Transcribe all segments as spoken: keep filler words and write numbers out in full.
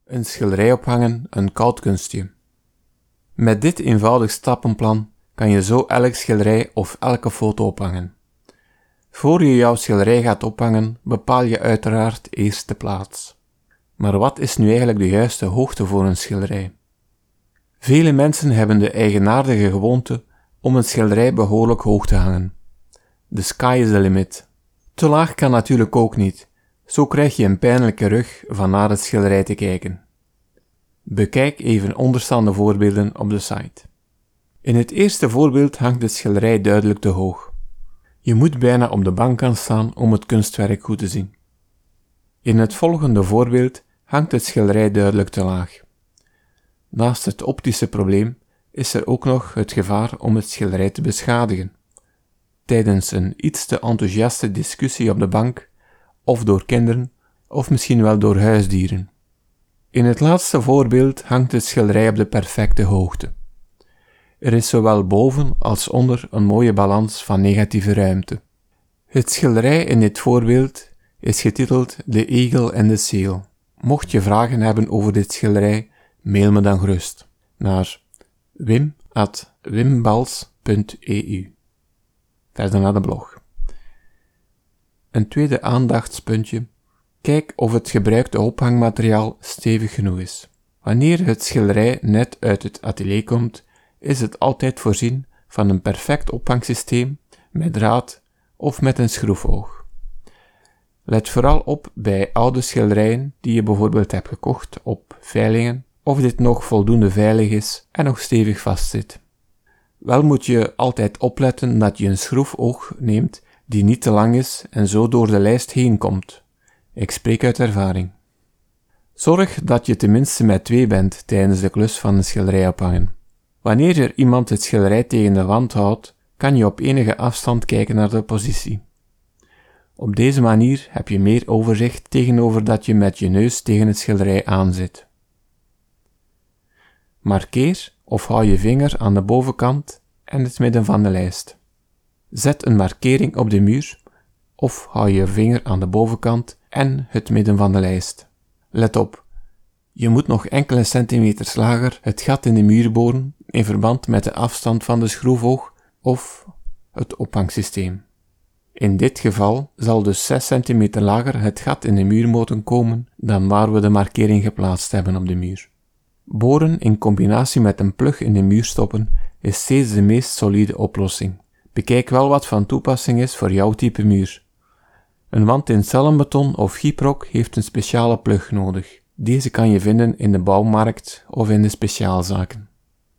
Een schilderij ophangen, een koud kunstje. Met dit eenvoudig stappenplan kan je zo elk schilderij of elke foto ophangen. Voor je jouw schilderij gaat ophangen, bepaal je uiteraard eerst de plaats. Maar wat is nu eigenlijk de juiste hoogte voor een schilderij? Vele mensen hebben de eigenaardige gewoonte om een schilderij behoorlijk hoog te hangen. The sky is the limit. Te laag kan natuurlijk ook niet, zo krijg je een pijnlijke rug van naar het schilderij te kijken. Bekijk even onderstaande voorbeelden op de site. In het eerste voorbeeld hangt de schilderij duidelijk te hoog. Je moet bijna op de bank gaan staan om het kunstwerk goed te zien. In het volgende voorbeeld hangt het schilderij duidelijk te laag. Naast het optische probleem is er ook nog het gevaar om het schilderij te beschadigen, tijdens een iets te enthousiaste discussie op de bank, of door kinderen, of misschien wel door huisdieren. In het laatste voorbeeld hangt het schilderij op de perfecte hoogte. Er is zowel boven als onder een mooie balans van negatieve ruimte. Het schilderij in dit voorbeeld is getiteld The Eagle and the Seal. Mocht je vragen hebben over dit schilderij, mail me dan gerust naar wim at wimbals punt e u. Verder naar de blog. Een tweede aandachtspuntje. Kijk of het gebruikte ophangmateriaal stevig genoeg is. Wanneer het schilderij net uit het atelier komt, is het altijd voorzien van een perfect ophangsysteem met draad of met een schroefoog. Let vooral op bij oude schilderijen die je bijvoorbeeld hebt gekocht op veilingen, of dit nog voldoende veilig is en nog stevig vastzit. Wel moet je altijd opletten dat je een schroefoog neemt die niet te lang is en zo door de lijst heen komt. Ik spreek uit ervaring. Zorg dat je tenminste met twee bent tijdens de klus van een schilderij ophangen. Wanneer er iemand het schilderij tegen de wand houdt, kan je op enige afstand kijken naar de positie. Op deze manier heb je meer overzicht tegenover dat je met je neus tegen het schilderij aanzit. Markeer of hou je vinger aan de bovenkant en het midden van de lijst. Zet een markering op de muur of hou je vinger aan de bovenkant en het midden van de lijst. Let op, je moet nog enkele centimeters lager het gat in de muur boren in verband met de afstand van de schroefoog of het ophangsysteem. In dit geval zal dus zes centimeter lager het gat in de muur moeten komen dan waar we de markering geplaatst hebben op de muur. Boren in combinatie met een plug in de muur stoppen is steeds de meest solide oplossing. Bekijk wel wat van toepassing is voor jouw type muur. Een wand in cellenbeton of gyprock heeft een speciale plug nodig. Deze kan je vinden in de bouwmarkt of in de speciaalzaken.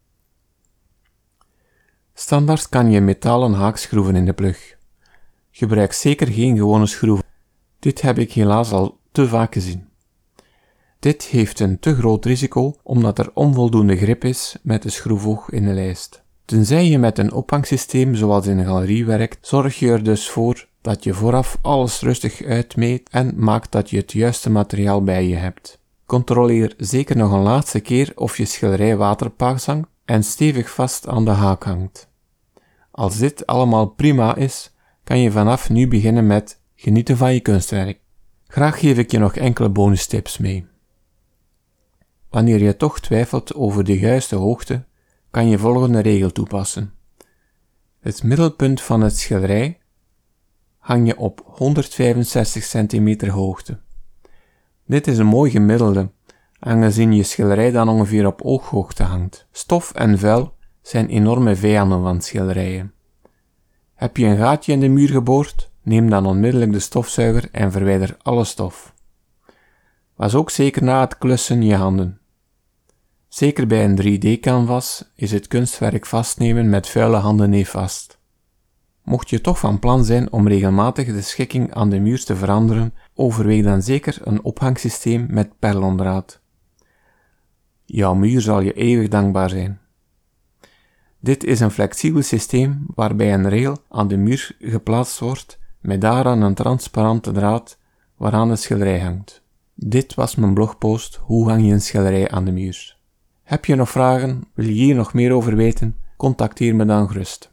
Standaard kan je metalen haakschroeven in de plug. Gebruik zeker geen gewone schroeven. Dit heb ik helaas al te vaak gezien. Dit heeft een te groot risico omdat er onvoldoende grip is met de schroefoog in de lijst. Tenzij je met een ophangsysteem zoals in een galerie werkt, zorg je er dus voor dat je vooraf alles rustig uitmeet en maakt dat je het juiste materiaal bij je hebt. Controleer zeker nog een laatste keer of je schilderij waterpaas hangt en stevig vast aan de haak hangt. Als dit allemaal prima is, kan je vanaf nu beginnen met genieten van je kunstwerk. Graag geef ik je nog enkele bonustips mee. Wanneer je toch twijfelt over de juiste hoogte, kan je volgende regel toepassen. Het middelpunt van het schilderij hang je op honderdvijfenzestig centimeter hoogte. Dit is een mooi gemiddelde, aangezien je schilderij dan ongeveer op ooghoogte hangt. Stof en vuil zijn enorme vijanden van schilderijen. Heb je een gaatje in de muur geboord, neem dan onmiddellijk de stofzuiger en verwijder alle stof. Was ook zeker na het klussen je handen. Zeker bij een drie D-canvas is het kunstwerk vastnemen met vuile handen nefast. Mocht je toch van plan zijn om regelmatig de schikking aan de muur te veranderen, overweeg dan zeker een ophangsysteem met perlondraad. Jouw muur zal je eeuwig dankbaar zijn. Dit is een flexibel systeem waarbij een rail aan de muur geplaatst wordt met daaraan een transparante draad waaraan het schilderij hangt. Dit was mijn blogpost Hoe hang je een schilderij aan de muur. Heb je nog vragen? Wil je hier nog meer over weten? Contacteer me dan gerust.